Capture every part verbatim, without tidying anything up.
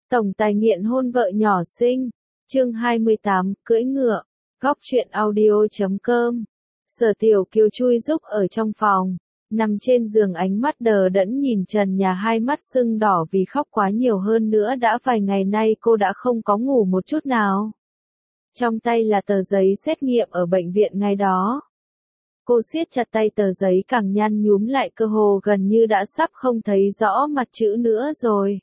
Tổng tài nghiện hôn vợ nhỏ xinh. Chương hai mươi tám, cưỡi ngựa. Góc truyện audio chấm com. Sở Tiểu Kiều chui rúc ở trong phòng, nằm trên giường ánh mắt đờ đẫn nhìn trần nhà, hai mắt sưng đỏ vì khóc quá nhiều, hơn nữa đã vài ngày nay cô đã không có ngủ một chút nào. Trong tay là tờ giấy xét nghiệm ở bệnh viện ngày đó. Cô siết chặt tay, tờ giấy càng nhăn nhúm lại, cơ hồ gần như đã sắp không thấy rõ mặt chữ nữa rồi.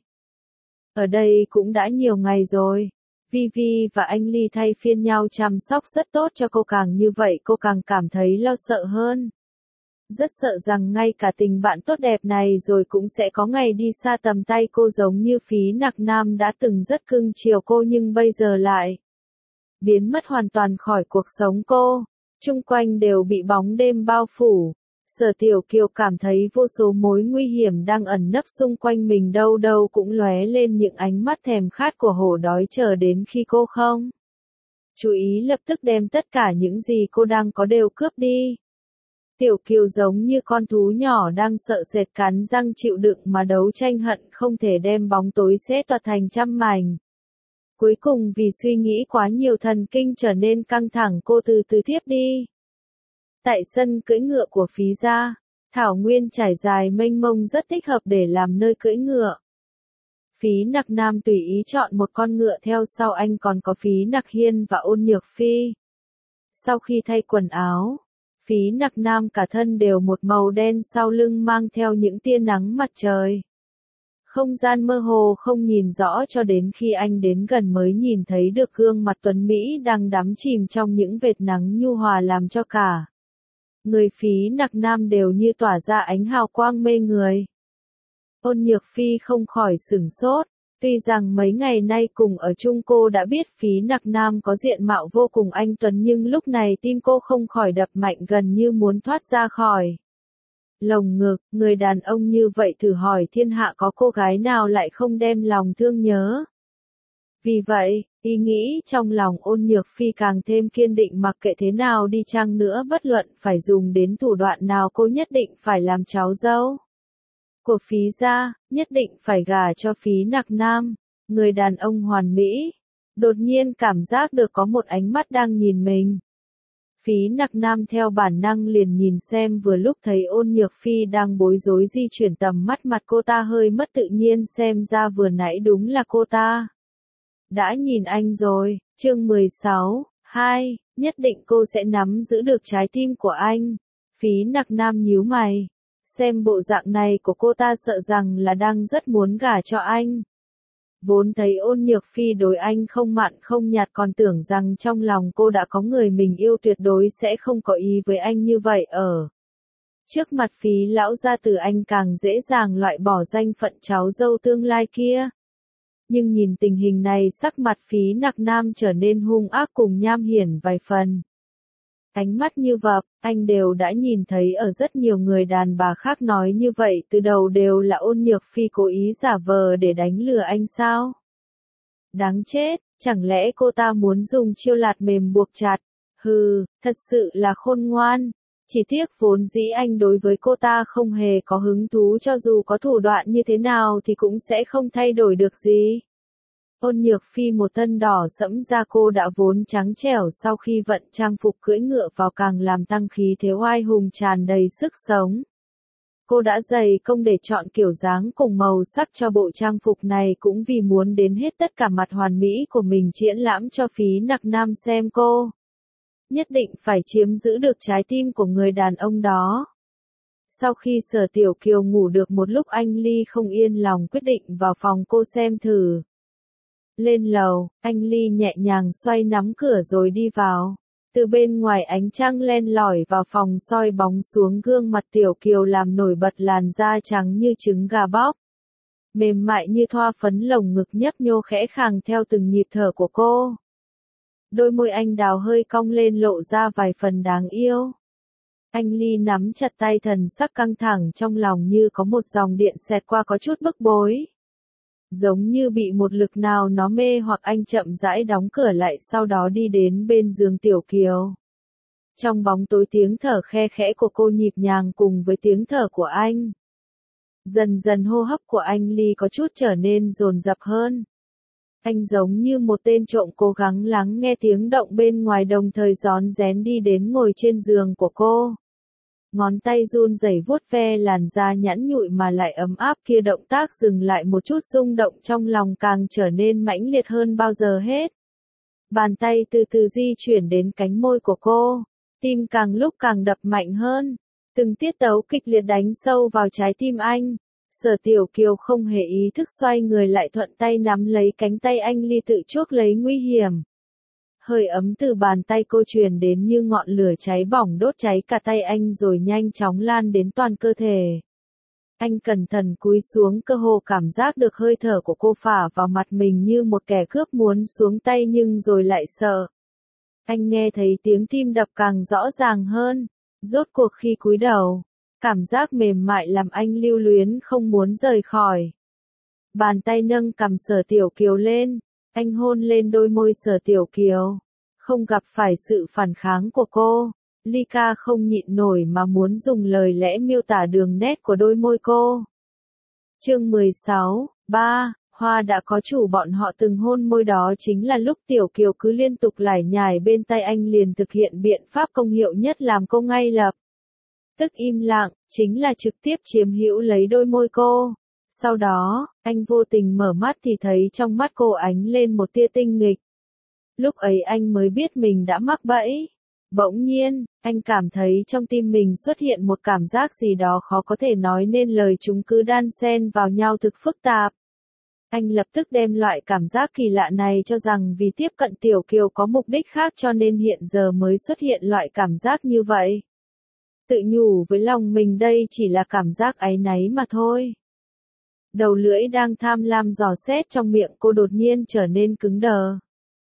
Ở đây cũng đã nhiều ngày rồi. Vivi và anh Ly thay phiên nhau chăm sóc rất tốt cho cô, càng như vậy cô càng cảm thấy lo sợ hơn. Rất sợ rằng ngay cả tình bạn tốt đẹp này rồi cũng sẽ có ngày đi xa tầm tay cô, giống như Phí Nặc Nam đã từng rất cưng chiều cô nhưng bây giờ lại biến mất hoàn toàn khỏi cuộc sống cô. Chung quanh đều bị bóng đêm bao phủ. Sở Tiểu Kiều cảm thấy vô số mối nguy hiểm đang ẩn nấp xung quanh mình, đâu đâu cũng lóe lên những ánh mắt thèm khát của hổ đói, chờ đến khi cô không chú ý lập tức đem tất cả những gì cô đang có đều cướp đi. Tiểu Kiều giống như con thú nhỏ đang sợ sệt cắn răng chịu đựng mà đấu tranh, hận không thể đem bóng tối xé toạc thành trăm mảnh. Cuối cùng vì suy nghĩ quá nhiều, thần kinh trở nên căng thẳng, cô từ từ thiếp đi. Tại sân cưỡi ngựa của Phí gia, thảo nguyên trải dài mênh mông rất thích hợp để làm nơi cưỡi ngựa. Phí Nặc Nam tùy ý chọn một con ngựa, theo sau anh còn có Phí Nặc Hiên và Ôn Nhược Phi. Sau khi thay quần áo, Phí Nặc Nam cả thân đều một màu đen, sau lưng mang theo những tia nắng mặt trời. Không gian mơ hồ không nhìn rõ, cho đến khi anh đến gần mới nhìn thấy được gương mặt tuấn Mỹ đang đắm chìm trong những vệt nắng nhu hòa, làm cho cả người Phí Nặc Nam đều như tỏa ra ánh hào quang mê người. Ôn Nhược Phi không khỏi sửng sốt, tuy rằng mấy ngày nay cùng ở chung cô đã biết Phí Nặc Nam có diện mạo vô cùng anh tuấn, nhưng lúc này tim cô không khỏi đập mạnh, gần như muốn thoát ra khỏi lồng ngực. Người đàn ông như vậy, thử hỏi thiên hạ có cô gái nào lại không đem lòng thương nhớ. Vì vậy, ý nghĩ trong lòng Ôn Nhược Phi càng thêm kiên định, mặc kệ thế nào đi chăng nữa, bất luận phải dùng đến thủ đoạn nào, cô nhất định phải làm cháu dâu của Phí gia, nhất định phải gả cho Phí Nặc Nam, người đàn ông hoàn mỹ. Đột nhiên cảm giác được có một ánh mắt đang nhìn mình. Phí Nặc Nam theo bản năng liền nhìn xem, vừa lúc thấy Ôn Nhược Phi đang bối rối di chuyển tầm mắt, mặt cô ta hơi mất tự nhiên, xem ra vừa nãy đúng là cô ta đã nhìn anh rồi. Chương mười sáu, hai, nhất định cô sẽ nắm giữ được trái tim của anh. Phí Nặc Nam nhíu mày, xem bộ dạng này của cô ta sợ rằng là đang rất muốn gả cho anh. Vốn thấy Ôn Nhược Phi đối anh không mặn không nhạt, còn tưởng rằng trong lòng cô đã có người mình yêu, tuyệt đối sẽ không có ý với anh như vậy. Ở trước mặt Phí lão gia tử, anh càng dễ dàng loại bỏ danh phận cháu dâu tương lai kia. Nhưng nhìn tình hình này, sắc mặt Phí Nặc Nam trở nên hung ác cùng nham hiểm vài phần. Ánh mắt như vậy, anh đều đã nhìn thấy ở rất nhiều người đàn bà khác, nói như vậy từ đầu đều là Ôn Nhược Phi cố ý giả vờ để đánh lừa anh sao? Đáng chết, chẳng lẽ cô ta muốn dùng chiêu lạt mềm buộc chặt? Hừ, thật sự là khôn ngoan. Chỉ tiếc vốn dĩ anh đối với cô ta không hề có hứng thú, cho dù có thủ đoạn như thế nào thì cũng sẽ không thay đổi được gì. Ôn Nhược Phi một thân đỏ sẫm, da cô đã vốn trắng trẻo, sau khi vận trang phục cưỡi ngựa vào càng làm tăng khí thế oai hùng, tràn đầy sức sống. Cô đã dày công để chọn kiểu dáng cùng màu sắc cho bộ trang phục này, cũng vì muốn đến hết tất cả mặt hoàn mỹ của mình triển lãm cho Phí Nặc Nam xem. Cô nhất định phải chiếm giữ được trái tim của người đàn ông đó. Sau khi Sở Tiểu Kiều ngủ được một lúc, anh Ly không yên lòng quyết định vào phòng cô xem thử. Lên lầu, anh Ly nhẹ nhàng xoay nắm cửa rồi đi vào. Từ bên ngoài ánh trăng len lỏi vào phòng, soi bóng xuống gương mặt Tiểu Kiều, làm nổi bật làn da trắng như trứng gà bóc, mềm mại như thoa phấn, lồng ngực nhấp nhô khẽ khàng theo từng nhịp thở của cô. Đôi môi anh đào hơi cong lên, lộ ra vài phần đáng yêu. Anh Ly nắm chặt tay, thần sắc căng thẳng, trong lòng như có một dòng điện xẹt qua, có chút bức bối. Giống như bị một lực nào nó mê hoặc, anh chậm rãi đóng cửa lại, sau đó đi đến bên giường Tiểu Kiều. Trong bóng tối, tiếng thở khe khẽ của cô nhịp nhàng cùng với tiếng thở của anh. Dần dần hô hấp của anh Ly có chút trở nên dồn dập hơn. Anh giống như một tên trộm cố gắng lắng nghe tiếng động bên ngoài đồng thời rón rén đi đến ngồi trên giường của cô. Ngón tay run rẩy vuốt ve làn da nhẵn nhụi mà lại ấm áp kia, động tác dừng lại một chút, rung động trong lòng càng trở nên mãnh liệt hơn bao giờ hết. Bàn tay từ từ di chuyển đến cánh môi của cô, tim càng lúc càng đập mạnh hơn, từng tiết tấu kịch liệt đánh sâu vào trái tim anh. Sở Tiểu Kiều không hề ý thức xoay người lại, thuận tay nắm lấy cánh tay anh, ly tự chuốc lấy nguy hiểm. Hơi ấm từ bàn tay cô truyền đến như ngọn lửa cháy bỏng, đốt cháy cả tay anh rồi nhanh chóng lan đến toàn cơ thể. Anh cẩn thận cúi xuống, cơ hồ cảm giác được hơi thở của cô phả vào mặt mình như một kẻ cướp muốn xuống tay nhưng rồi lại sợ. Anh nghe thấy tiếng tim đập càng rõ ràng hơn. Rốt cuộc khi cúi đầu, cảm giác mềm mại làm anh lưu luyến không muốn rời khỏi. Bàn tay nâng cằm Sở Tiểu Kiều lên, anh hôn lên đôi môi Sở Tiểu Kiều. Không gặp phải sự phản kháng của cô, Ly Ca không nhịn nổi mà muốn dùng lời lẽ miêu tả đường nét của đôi môi cô. Chương mười sáu, ba, Hoa đã có chủ. Bọn họ từng hôn môi, đó chính là lúc Tiểu Kiều cứ liên tục lải nhải bên tay anh, liền thực hiện biện pháp công hiệu nhất làm cô ngay lập tức im lặng, chính là trực tiếp chiếm hữu lấy đôi môi cô. Sau đó, anh vô tình mở mắt thì thấy trong mắt cô ánh lên một tia tinh nghịch. Lúc ấy anh mới biết mình đã mắc bẫy. Bỗng nhiên, anh cảm thấy trong tim mình xuất hiện một cảm giác gì đó khó có thể nói nên lời, chúng cứ đan xen vào nhau thực phức tạp. Anh lập tức đem loại cảm giác kỳ lạ này cho rằng vì tiếp cận Tiểu Kiều có mục đích khác cho nên hiện giờ mới xuất hiện loại cảm giác như vậy. Tự nhủ với lòng mình đây chỉ là cảm giác áy náy mà thôi. Đầu lưỡi đang tham lam dò xét trong miệng cô đột nhiên trở nên cứng đờ.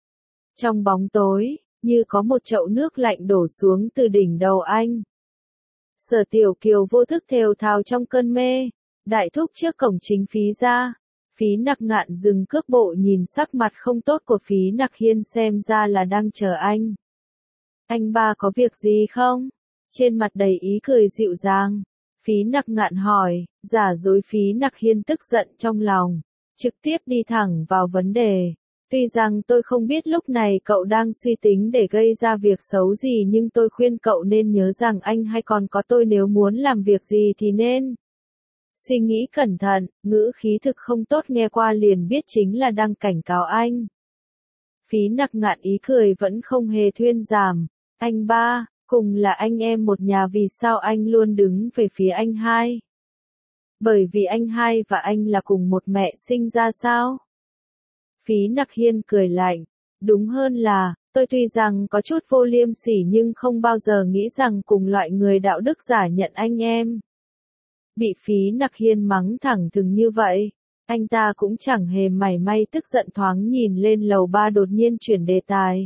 Trong bóng tối, như có một chậu nước lạnh đổ xuống từ đỉnh đầu anh. Sở Tiểu Kiều vô thức thều thào trong cơn mê. Đại thúc trước cổng chính Phí ra. Phí Nặc Ngạn dừng cước bộ, nhìn sắc mặt không tốt của Phí Nặc Hiên, xem ra là đang chờ anh. Anh ba có việc gì không? Trên mặt đầy ý cười dịu dàng. Phí Nặc Ngạn hỏi, giả dối. Phí Nặc Hiên tức giận trong lòng, trực tiếp đi thẳng vào vấn đề. Tuy rằng tôi không biết lúc này cậu đang suy tính để gây ra việc xấu gì, nhưng tôi khuyên cậu nên nhớ rằng anh hay còn có tôi, nếu muốn làm việc gì thì nên suy nghĩ cẩn thận. Ngữ khí thực không tốt, nghe qua liền biết chính là đang cảnh cáo anh. Phí Nặc Ngạn ý cười vẫn không hề thuyên giảm. Anh ba, cùng là anh em một nhà, vì sao anh luôn đứng về phía anh hai? Bởi vì anh hai và anh là cùng một mẹ sinh ra sao? Phí Nặc Hiên cười lạnh. Đúng hơn là, tôi tuy rằng có chút vô liêm sỉ nhưng không bao giờ nghĩ rằng cùng loại người đạo đức giả nhận anh em. Bị Phí Nặc Hiên mắng thẳng thừng như vậy, anh ta cũng chẳng hề mảy may tức giận, thoáng nhìn lên lầu ba đột nhiên chuyển đề tài.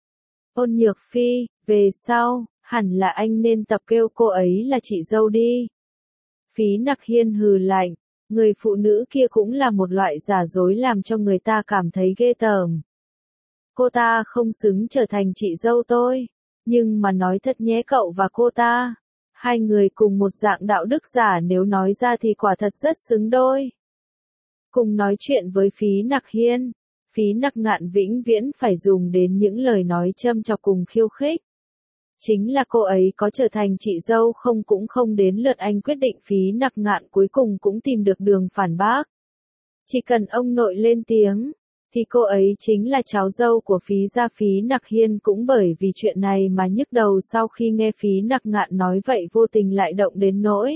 Ôn Nhược Phi, về sau, hẳn là anh nên tập kêu cô ấy là chị dâu đi. Phí Nặc Hiên hừ lạnh, người phụ nữ kia cũng là một loại giả dối làm cho người ta cảm thấy ghê tởm. Cô ta không xứng trở thành chị dâu tôi, nhưng mà nói thật nhé, cậu và cô ta, hai người cùng một dạng đạo đức giả, nếu nói ra thì quả thật rất xứng đôi. Cùng nói chuyện với Phí Nặc Hiên, Phí Nặc Ngạn vĩnh viễn phải dùng đến những lời nói châm chọc cùng khiêu khích. Chính là cô ấy có trở thành chị dâu không cũng không đến lượt anh quyết định. Phí Nặc Ngạn cuối cùng cũng tìm được đường phản bác. Chỉ cần ông nội lên tiếng, thì cô ấy chính là cháu dâu của Phí gia. Phí Nặc Hiên cũng bởi vì chuyện này mà nhức đầu, sau khi nghe Phí Nặc Ngạn nói vậy vô tình lại động đến nỗi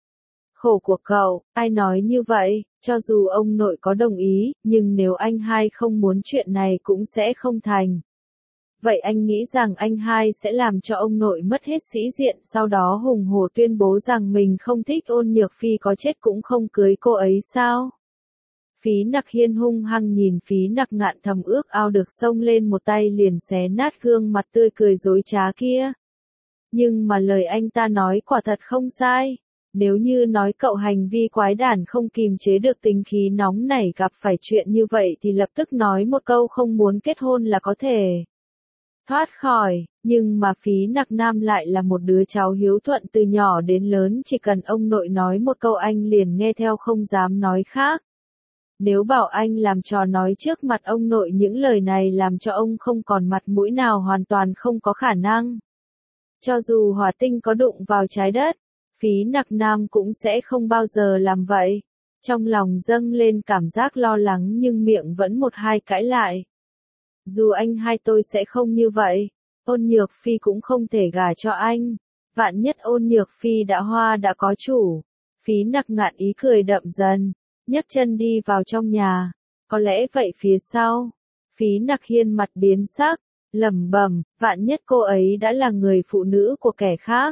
khổ của cậu. Ai nói như vậy, cho dù ông nội có đồng ý, nhưng nếu anh hai không muốn chuyện này cũng sẽ không thành. Vậy anh nghĩ rằng anh hai sẽ làm cho ông nội mất hết sĩ diện, sau đó hùng hổ tuyên bố rằng mình không thích Ôn Nhược Phi, có chết cũng không cưới cô ấy sao? Phí Nặc Hiên hung hăng nhìn Phí Nặc Ngạn, thầm ước ao được xông lên một tay liền xé nát gương mặt tươi cười dối trá kia. Nhưng mà lời anh ta nói quả thật không sai. Nếu như nói cậu hành vi quái đản không kìm chế được tính khí nóng nảy, gặp phải chuyện như vậy thì lập tức nói một câu không muốn kết hôn là có thể thoát khỏi, nhưng mà Phí Nặc Nam lại là một đứa cháu hiếu thuận từ nhỏ đến lớn, chỉ cần ông nội nói một câu anh liền nghe theo, không dám nói khác. Nếu bảo anh làm trò nói trước mặt ông nội những lời này làm cho ông không còn mặt mũi nào hoàn toàn không có khả năng. Cho dù hỏa tinh có đụng vào trái đất, Phí Nặc Nam cũng sẽ không bao giờ làm vậy. Trong lòng dâng lên cảm giác lo lắng nhưng miệng vẫn một hai cãi lại. Dù anh hai tôi sẽ không như vậy, Ôn Nhược Phi cũng không thể gả cho anh. Vạn nhất Ôn Nhược Phi đã hoa đã có chủ. Phí Nặc Ngạn ý cười đậm dần, nhấc chân đi vào trong nhà. Có lẽ vậy phía sau, Phí Nặc Hiên mặt biến sắc, lẩm bẩm, vạn nhất cô ấy đã là người phụ nữ của kẻ khác.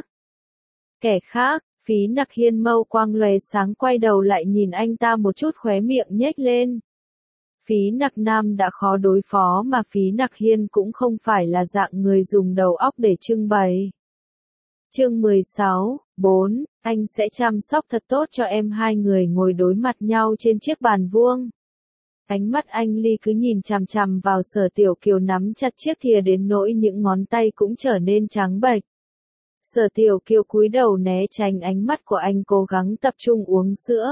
Kẻ khác, Phí Nặc Hiên mâu quang lóe sáng quay đầu lại nhìn anh ta một chút khóe miệng nhếch lên. Phí Nặc Nam đã khó đối phó mà Phí Nặc Hiên cũng không phải là dạng người dùng đầu óc để trưng bày. Chương mười sáu, bốn, anh sẽ chăm sóc thật tốt cho em. Hai người ngồi đối mặt nhau trên chiếc bàn vuông. Ánh mắt anh Ly cứ nhìn chằm chằm vào Sở Tiểu Kiều nắm chặt chiếc thìa đến nỗi những ngón tay cũng trở nên trắng bệch. Sở Tiểu Kiều cúi đầu né tránh ánh mắt của anh cố gắng tập trung uống sữa.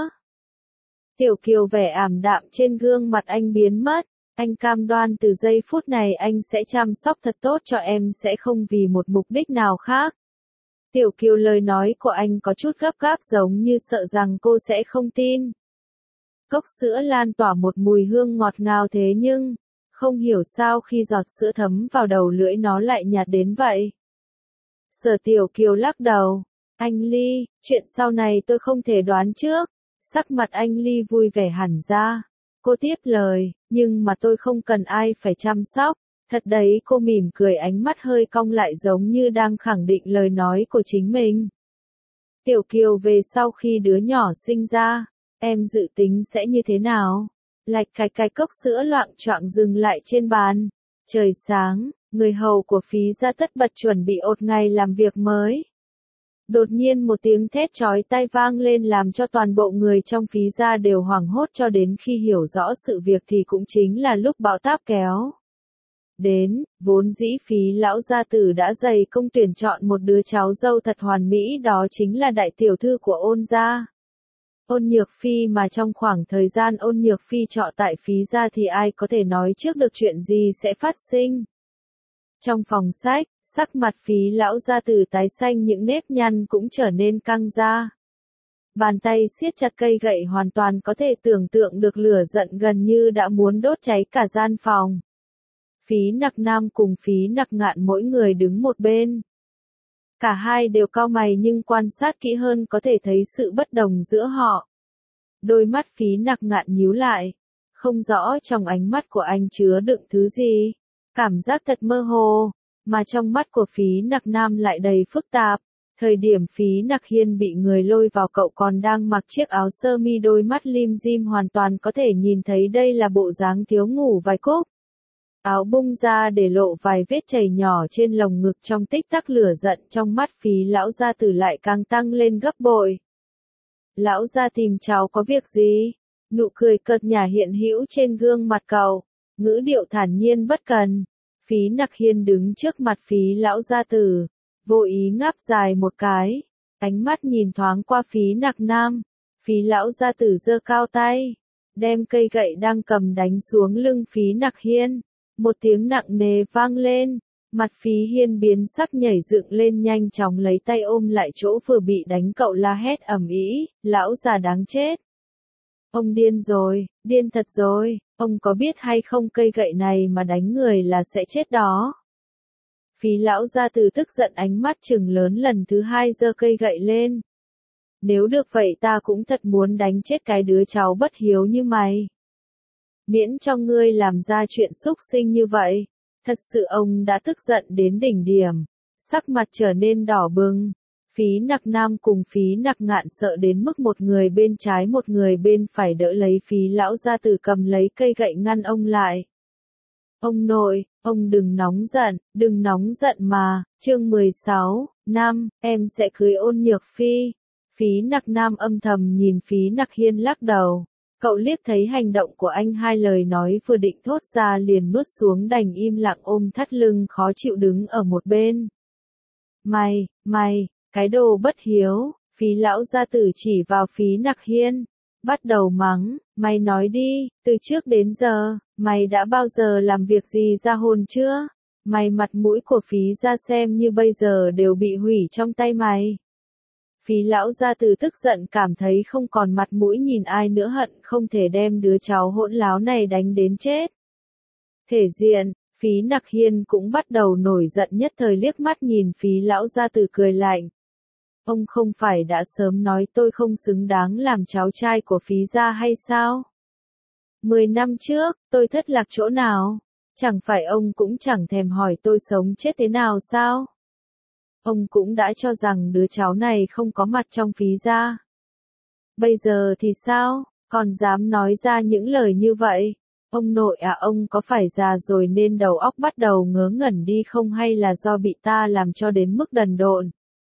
Tiểu Kiều vẻ ảm đạm trên gương mặt anh biến mất. Anh cam đoan từ giây phút này anh sẽ chăm sóc thật tốt cho em, sẽ không vì một mục đích nào khác. Tiểu Kiều lời nói của anh có chút gấp gáp giống như sợ rằng cô sẽ không tin. Cốc sữa lan tỏa một mùi hương ngọt ngào thế nhưng, không hiểu sao khi giọt sữa thấm vào đầu lưỡi nó lại nhạt đến vậy. Sở Tiểu Kiều lắc đầu, anh Ly, chuyện sau này tôi không thể đoán trước. Sắc mặt anh Ly vui vẻ hẳn ra. Cô tiếp lời, nhưng mà tôi không cần ai phải chăm sóc. Thật đấy, cô mỉm cười, ánh mắt hơi cong lại giống như đang khẳng định lời nói của chính mình. Tiểu Kiều, về sau khi đứa nhỏ sinh ra, em dự tính sẽ như thế nào? Lạch cạch cạch, cốc sữa loạng choạng dừng lại trên bàn. Trời sáng, người hầu của Phí gia tất bật chuẩn bị ột ngày làm việc mới. Đột nhiên một tiếng thét chói tai vang lên làm cho toàn bộ người trong Phí gia đều hoảng hốt, cho đến khi hiểu rõ sự việc thì cũng chính là lúc bão táp kéo đến. Vốn dĩ Phí lão gia tử đã dày công tuyển chọn một đứa cháu dâu thật hoàn mỹ, đó chính là đại tiểu thư của Ôn gia. Ôn Nhược Phi, mà trong khoảng thời gian Ôn Nhược Phi trọ tại Phí gia thì ai có thể nói trước được chuyện gì sẽ phát sinh. Trong phòng sách, sắc mặt Phí lão gia tử tái xanh, những nếp nhăn cũng trở nên căng ra. Bàn tay siết chặt cây gậy, hoàn toàn có thể tưởng tượng được lửa giận gần như đã muốn đốt cháy cả gian phòng. Phí Nặc Nam cùng Phí Nặc Ngạn mỗi người đứng một bên. Cả hai đều cau mày nhưng quan sát kỹ hơn có thể thấy sự bất đồng giữa họ. Đôi mắt Phí Nặc Ngạn nhíu lại, không rõ trong ánh mắt của anh chứa đựng thứ gì. Cảm giác thật mơ hồ, mà trong mắt của Phí Nặc Nam lại đầy phức tạp. Thời điểm Phí Nặc Hiên bị người lôi vào, cậu còn đang mặc chiếc áo sơ mi, đôi mắt lim dim, hoàn toàn có thể nhìn thấy đây là bộ dáng thiếu ngủ vài cúc. Áo bung ra để lộ vài vết chảy nhỏ trên lồng ngực. Trong tích tắc, lửa giận trong mắt Phí lão gia tử lại càng tăng lên gấp bội. Lão gia tìm cháu có việc gì? Nụ cười cợt nhả hiện hữu trên gương mặt cậu, ngữ điệu thản nhiên bất cần. Phí Nặc Hiên đứng trước mặt Phí lão gia tử, vô ý ngáp dài một cái, ánh mắt nhìn thoáng qua Phí Nặc Nam. Phí lão gia tử giơ cao tay, đem cây gậy đang cầm đánh xuống lưng Phí Nặc Hiên. Một tiếng nặng nề vang lên, mặt Phí Hiên biến sắc, nhảy dựng lên nhanh chóng lấy tay ôm lại chỗ vừa bị đánh, cậu la hét ầm ĩ, lão già đáng chết. Ông điên rồi, điên thật rồi, ông có biết hay không, cây gậy này mà đánh người là sẽ chết đó. Phí lão gia tử tức giận, ánh mắt trừng lớn, lần thứ hai giơ cây gậy lên. Nếu được vậy ta cũng thật muốn đánh chết cái đứa cháu bất hiếu như mày. Miễn cho ngươi làm ra chuyện xúc sinh như vậy. Thật sự ông đã tức giận đến đỉnh điểm, sắc mặt trở nên đỏ bừng. Phí Nặc Nam cùng Phí Nặc Ngạn sợ đến mức một người bên trái một người bên phải đỡ lấy Phí lão gia tử, cầm lấy cây gậy ngăn ông lại. Ông nội, ông đừng nóng giận, đừng nóng giận mà. Chương mười sáu, năm, em sẽ cưới Ôn Nhược Phi. Phí Nặc Nam âm thầm nhìn Phí Nặc Hiên lắc đầu. Cậu liếc thấy hành động của anh, hai lời nói vừa định thốt ra liền nuốt xuống, đành im lặng ôm thắt lưng khó chịu đứng ở một bên. Mày, mày, cái đồ bất hiếu. Phí lão gia tử chỉ vào Phí Nặc Hiên, bắt đầu mắng, Mày nói đi, từ trước đến giờ, mày đã bao giờ làm việc gì ra hồn chưa? Mày mặt mũi của Phí gia xem như bây giờ đều bị hủy trong tay mày. Phí lão gia tử tức giận cảm thấy không còn mặt mũi nhìn ai nữa, hận không thể đem đứa cháu hỗn láo này đánh đến chết. Thể diện, Phí Nặc Hiên cũng bắt đầu nổi giận, nhất thời liếc mắt nhìn Phí lão gia tử cười lạnh. Ông không phải đã sớm nói tôi không xứng đáng làm cháu trai của Phí gia hay sao? Mười năm trước, tôi thất lạc chỗ nào? Chẳng phải ông cũng chẳng thèm hỏi tôi sống chết thế nào sao? Ông cũng đã cho rằng đứa cháu này không có mặt trong Phí gia. Bây giờ thì sao, còn dám nói ra những lời như vậy? Ông nội à, ông có phải già rồi nên đầu óc bắt đầu ngớ ngẩn đi không, hay là do bị ta làm cho đến mức đần độn?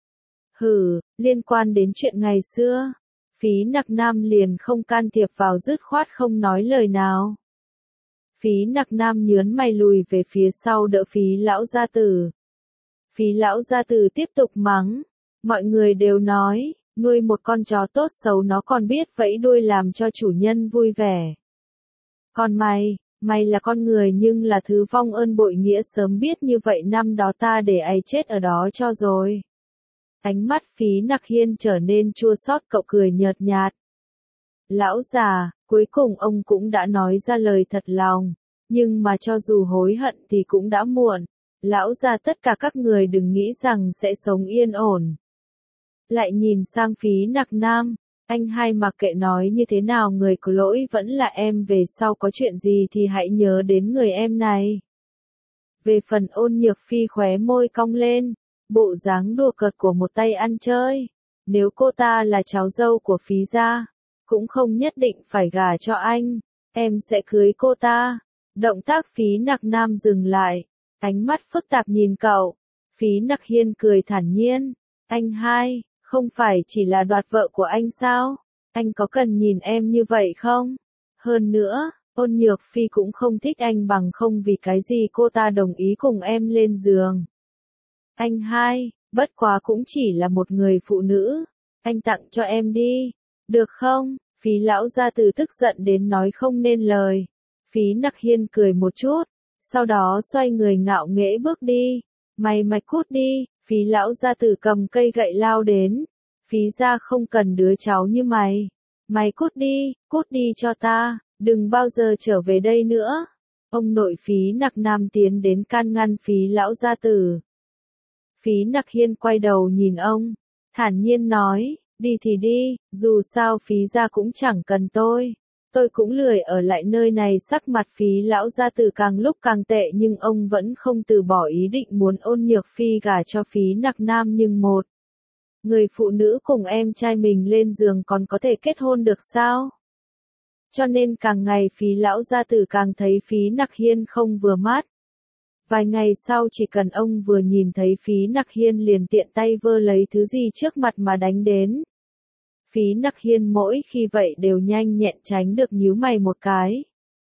Hừ, liên quan đến chuyện ngày xưa, Phí Nặc Nam liền không can thiệp vào, dứt khoát không nói lời nào. Phí Nặc Nam nhớn mày lùi về phía sau đỡ Phí lão gia tử. Phí lão gia tử tiếp tục mắng, mọi người đều nói, nuôi một con chó tốt xấu nó còn biết vẫy đuôi làm cho chủ nhân vui vẻ. Còn mày, mày là con người nhưng là thứ vong ơn bội nghĩa, sớm biết như vậy năm đó ta để ấy chết ở đó cho rồi. Ánh mắt Phí Nặc Hiên trở nên chua xót, cậu cười nhợt nhạt. Lão già, cuối cùng ông cũng đã nói ra lời thật lòng, nhưng mà cho dù hối hận thì cũng đã muộn. Lão già, tất cả các người đừng nghĩ rằng sẽ sống yên ổn. Lại nhìn sang Phí Nặc Nam, anh hai mặc kệ nói như thế nào người có lỗi vẫn là em, về sau có chuyện gì thì hãy nhớ đến người em này. Về phần Ôn Nhược Phi khóe môi cong lên, bộ dáng đùa cợt của một tay ăn chơi. Nếu cô ta là cháu dâu của Phí gia, cũng không nhất định phải gả cho anh, em sẽ cưới cô ta. Động tác Phí Nặc Nam dừng lại, ánh mắt phức tạp nhìn cậu. Phí Nặc Hiên cười thản nhiên, anh hai, không phải chỉ là đoạt vợ của anh sao? Anh có cần nhìn em như vậy không? Hơn nữa, Ôn Nhược Phi cũng không thích anh, bằng không vì cái gì cô ta đồng ý cùng em lên giường. Anh hai, bất quá cũng chỉ là một người phụ nữ, anh tặng cho em đi, được không? Phí lão gia tử tức giận đến nói không nên lời. Phí Nặc Hiên cười một chút, sau đó xoay người ngạo nghễ bước đi. Mày mày cút đi, Phí lão gia tử cầm cây gậy lao đến. Phí gia không cần đứa cháu như mày. Mày cút đi, cút đi cho ta, đừng bao giờ trở về đây nữa. Ông nội Phí Nặc Nam tiến đến can ngăn Phí lão gia tử. Phí Nặc Hiên quay đầu nhìn ông, thản nhiên nói, đi thì đi, dù sao Phí gia cũng chẳng cần tôi. Tôi cũng lười ở lại nơi này. Sắc mặt Phí lão gia tử càng lúc càng tệ, nhưng ông vẫn không từ bỏ ý định muốn Ôn Nhược Phi gả cho Phí Nặc Nam, nhưng một người phụ nữ cùng em trai mình lên giường còn có thể kết hôn được sao? Cho nên càng ngày Phí lão gia tử càng thấy Phí Nặc Hiên không vừa mắt. Vài ngày sau, chỉ cần ông vừa nhìn thấy Phí Nặc Hiên liền tiện tay vơ lấy thứ gì trước mặt mà đánh đến. Phí Nặc Hiên mỗi khi vậy đều nhanh nhẹn tránh được, nhíu mày một cái.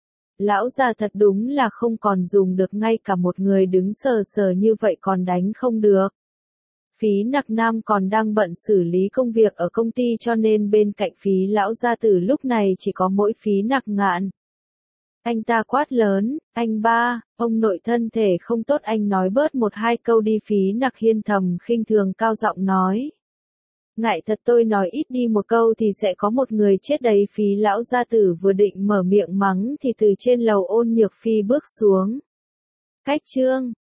Lão già thật đúng là không còn dùng được, ngay cả một người đứng sờ sờ như vậy còn đánh không được. Phí Nặc Nam còn đang bận xử lý công việc ở công ty, cho nên bên cạnh Phí lão gia tử lúc này chỉ có mỗi Phí Nặc Ngạn. Anh ta quát lớn, anh ba, ông nội thân thể không tốt, anh nói bớt một hai câu đi. Phí Nặc Hiên thầm khinh thường cao giọng nói. Ngại thật, tôi nói ít đi một câu thì sẽ có một người chết đấy. Phí lão gia tử vừa định mở miệng mắng thì từ trên lầu Ôn Nhược Phi bước xuống. Cách chương